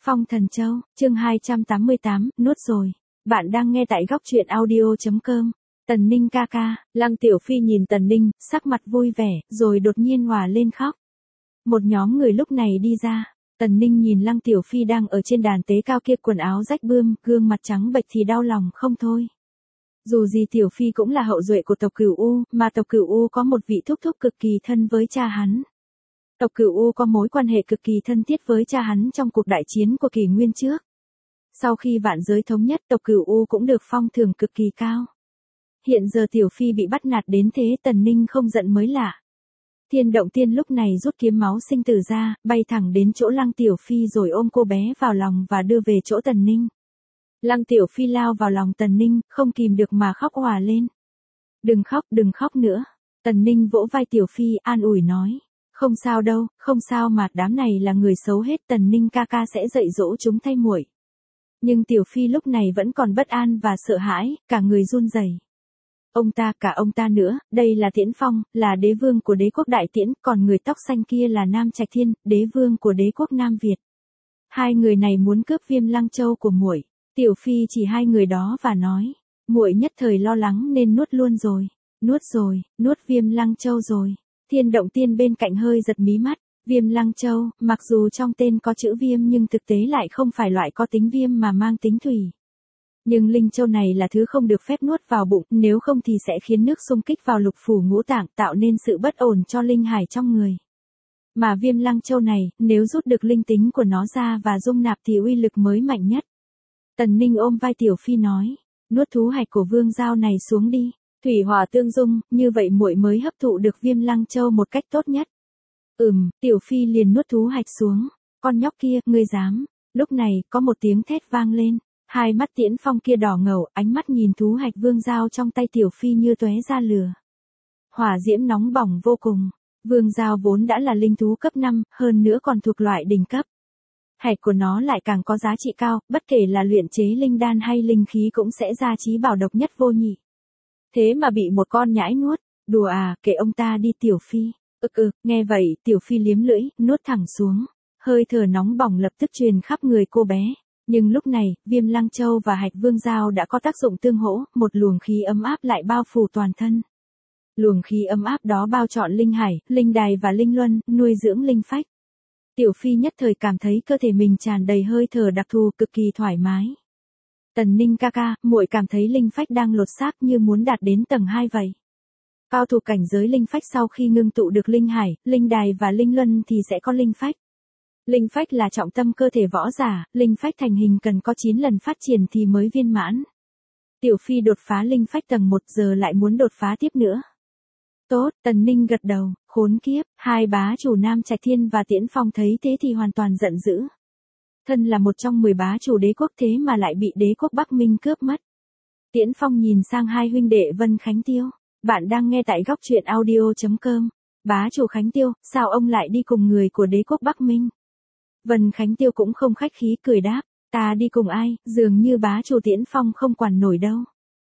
Phong Thần Châu, chương 288, nuốt rồi. Bạn đang nghe tại góc truyện audio.com. Tần Ninh ca ca, Lăng Tiểu Phi nhìn Tần Ninh, sắc mặt vui vẻ, rồi đột nhiên òa lên khóc. Một nhóm người lúc này đi ra, Tần Ninh nhìn Lăng Tiểu Phi đang ở trên đàn tế cao kia quần áo rách bươm, gương mặt trắng bệch thì đau lòng không thôi. Dù gì Tiểu Phi cũng là hậu duệ của tộc Cửu U, mà tộc Cửu U có một vị thúc thúc cực kỳ thân với cha hắn. Tộc Cửu U có mối quan hệ cực kỳ thân thiết với cha hắn trong cuộc đại chiến của kỷ nguyên trước. Sau khi vạn giới thống nhất, tộc Cửu U cũng được phong thưởng cực kỳ cao. Hiện giờ Tiểu Phi bị bắt nạt đến thế, Tần Ninh không giận mới lạ. Thiên Động Tiên lúc này rút kiếm máu sinh tử ra, bay thẳng đến chỗ Lăng Tiểu Phi rồi ôm cô bé vào lòng và đưa về chỗ Tần Ninh. Lăng Tiểu Phi lao vào lòng Tần Ninh, không kìm được mà khóc òa lên. Đừng khóc nữa. Tần Ninh vỗ vai Tiểu Phi, an ủi nói. Không sao đâu, không sao mà, đám này là người xấu hết, Tần Ninh ca ca sẽ dạy dỗ chúng thay muội. Nhưng Tiểu Phi lúc này vẫn còn bất an và sợ hãi, cả người run rẩy. Cả ông ta nữa, đây là Tiễn Phong, là đế vương của đế quốc Đại Tiễn, còn người tóc xanh kia là Nam Trạch Thiên, đế vương của đế quốc Nam Việt. Hai người này muốn cướp Viêm Lăng Châu của muội. Tiểu Phi chỉ hai người đó và nói, muội nhất thời lo lắng nên nuốt luôn rồi. Nuốt Viêm Lăng Châu rồi. Thiên Động Tiên bên cạnh hơi giật mí mắt, Viêm Lăng Châu, mặc dù trong tên có chữ viêm nhưng thực tế lại không phải loại có tính viêm mà mang tính thủy. Nhưng linh châu này là thứ không được phép nuốt vào bụng, nếu không thì sẽ khiến nước xung kích vào lục phủ ngũ tạng, tạo nên sự bất ổn cho linh hải trong người. Mà Viêm Lăng Châu này, nếu rút được linh tính của nó ra và dung nạp thì uy lực mới mạnh nhất. Tần Ninh ôm vai Tiểu Phi nói, nuốt thú hạch của Vương Giao này xuống đi. Thủy hỏa tương dung, như vậy muội mới hấp thụ được Viêm Lăng Châu một cách tốt nhất. Tiểu Phi liền nuốt thú hạch xuống. Con nhóc kia, ngươi dám. Lúc này, có một tiếng thét vang lên. Hai mắt Tiễn Phong kia đỏ ngầu, ánh mắt nhìn thú hạch Vương Giao trong tay Tiểu Phi như tóe ra lửa. Hỏa diễm nóng bỏng vô cùng. Vương Giao vốn đã là linh thú cấp 5, hơn nữa còn thuộc loại đỉnh cấp. Hạch của nó lại càng có giá trị cao, bất kể là luyện chế linh đan hay linh khí cũng sẽ ra chí bảo độc nhất vô nhị. Thế mà bị một con nhãi nuốt, đùa à, kệ ông ta đi Tiểu Phi. Nghe vậy, Tiểu Phi liếm lưỡi, nuốt thẳng xuống. Hơi thở nóng bỏng lập tức truyền khắp người cô bé. Nhưng lúc này, Viêm Lăng Châu và hạch Vương Giao đã có tác dụng tương hỗ, một luồng khí ấm áp lại bao phủ toàn thân. Luồng khí ấm áp đó bao trọn linh hải, linh đài và linh luân, nuôi dưỡng linh phách. Tiểu Phi nhất thời cảm thấy cơ thể mình tràn đầy hơi thở đặc thù cực kỳ thoải mái. Tần Ninh ca ca, muội cảm thấy linh phách đang lột xác như muốn đạt đến tầng 2 vậy. Cao thủ cảnh giới linh phách sau khi ngưng tụ được linh hải, linh đài và linh luân thì sẽ có linh phách. Linh phách là trọng tâm cơ thể võ giả, linh phách thành hình cần có 9 lần phát triển thì mới viên mãn. Tiểu Phi đột phá linh phách tầng 1 giờ lại muốn đột phá tiếp nữa. Tốt, Tần Ninh gật đầu, khốn kiếp, hai bá chủ Nam Trạch Thiên và Tiễn Phong thấy thế thì hoàn toàn giận dữ. Thân là một trong 10 bá chủ đế quốc thế mà lại bị đế quốc Bắc Minh cướp mất. Tiễn Phong nhìn sang hai huynh đệ Vân Khánh Tiêu. Bạn đang nghe tại góc truyện audio.com. Bá chủ Khánh Tiêu, sao ông lại đi cùng người của đế quốc Bắc Minh? Vân Khánh Tiêu cũng không khách khí cười đáp. Ta đi cùng ai, dường như bá chủ Tiễn Phong không quản nổi đâu.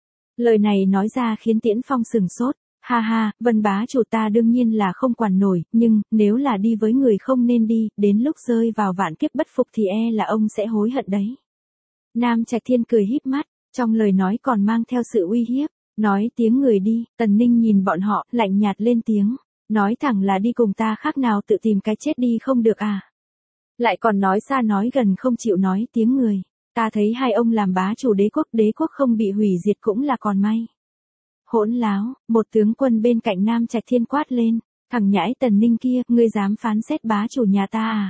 Lời này nói ra khiến Tiễn Phong sừng sốt. Ha, Vân bá chủ ta đương nhiên là không quản nổi, nhưng, nếu là đi với người không nên đi, đến lúc rơi vào vạn kiếp bất phục thì là ông sẽ hối hận đấy. Nam Trạch Thiên cười híp mắt, trong lời nói còn mang theo sự uy hiếp, nói tiếng người đi, Tần Ninh nhìn bọn họ, lạnh nhạt lên tiếng, nói thẳng là đi cùng ta khác nào tự tìm cái chết đi không được à. Lại còn nói xa nói gần không chịu nói tiếng người, ta thấy hai ông làm bá chủ đế quốc không bị hủy diệt cũng là còn may. Hỗn láo, một tướng quân bên cạnh Nam Trạch Thiên quát lên, thằng nhãi Tần Ninh kia, ngươi dám phán xét bá chủ nhà ta à?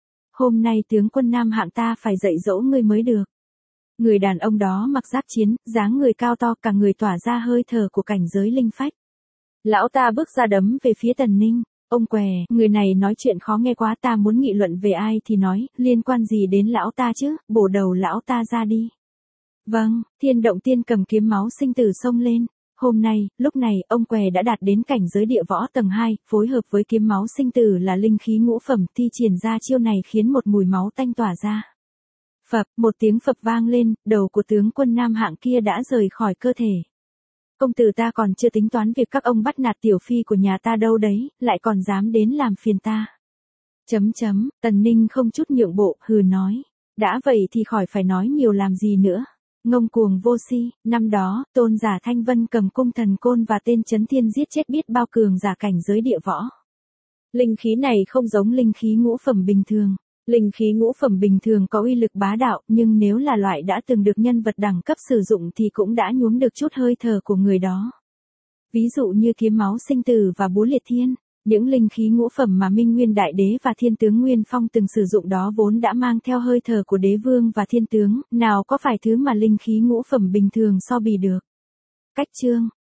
Hôm nay tướng quân Nam hạng ta phải dạy dỗ ngươi mới được. Người đàn ông đó mặc giáp chiến, dáng người cao to, cả người tỏa ra hơi thở của cảnh giới linh phách. Lão ta bước ra đấm về phía Tần Ninh, ông què, người này nói chuyện khó nghe quá, ta muốn nghị luận về ai thì nói, liên quan gì đến lão ta chứ, bổ đầu lão ta ra đi. Vâng, Thiên Động Tiên cầm kiếm máu sinh tử xông lên. Hôm nay, lúc này, ông què đã đạt đến cảnh giới địa võ tầng 2, phối hợp với kiếm máu sinh tử là linh khí ngũ phẩm, thi triển ra chiêu này khiến một mùi máu tanh tỏa ra. Phập, một tiếng phập vang lên, đầu của tướng quân Nam hạng kia đã rời khỏi cơ thể. Công tử ta còn chưa tính toán việc các ông bắt nạt Tiểu Phi của nhà ta đâu đấy, lại còn dám đến làm phiền ta. Tần Ninh không chút nhượng bộ, hừ nói. Đã vậy thì khỏi phải nói nhiều làm gì nữa. Ngông cuồng vô si, năm đó, Tôn giả Thanh Vân cầm cung thần côn và tên Chấn Thiên giết chết biết bao cường giả cảnh giới địa võ. Linh khí này không giống linh khí ngũ phẩm bình thường. Linh khí ngũ phẩm bình thường có uy lực bá đạo, nhưng nếu là loại đã từng được nhân vật đẳng cấp sử dụng thì cũng đã nhuốm được chút hơi thở của người đó. Ví dụ như kiếm máu sinh tử và búa liệt thiên, những linh khí ngũ phẩm mà Minh Nguyên Đại Đế và Thiên Tướng Nguyên Phong từng sử dụng đó vốn đã mang theo hơi thở của đế vương và thiên tướng, nào có phải thứ mà linh khí ngũ phẩm bình thường so bì được. Cách chương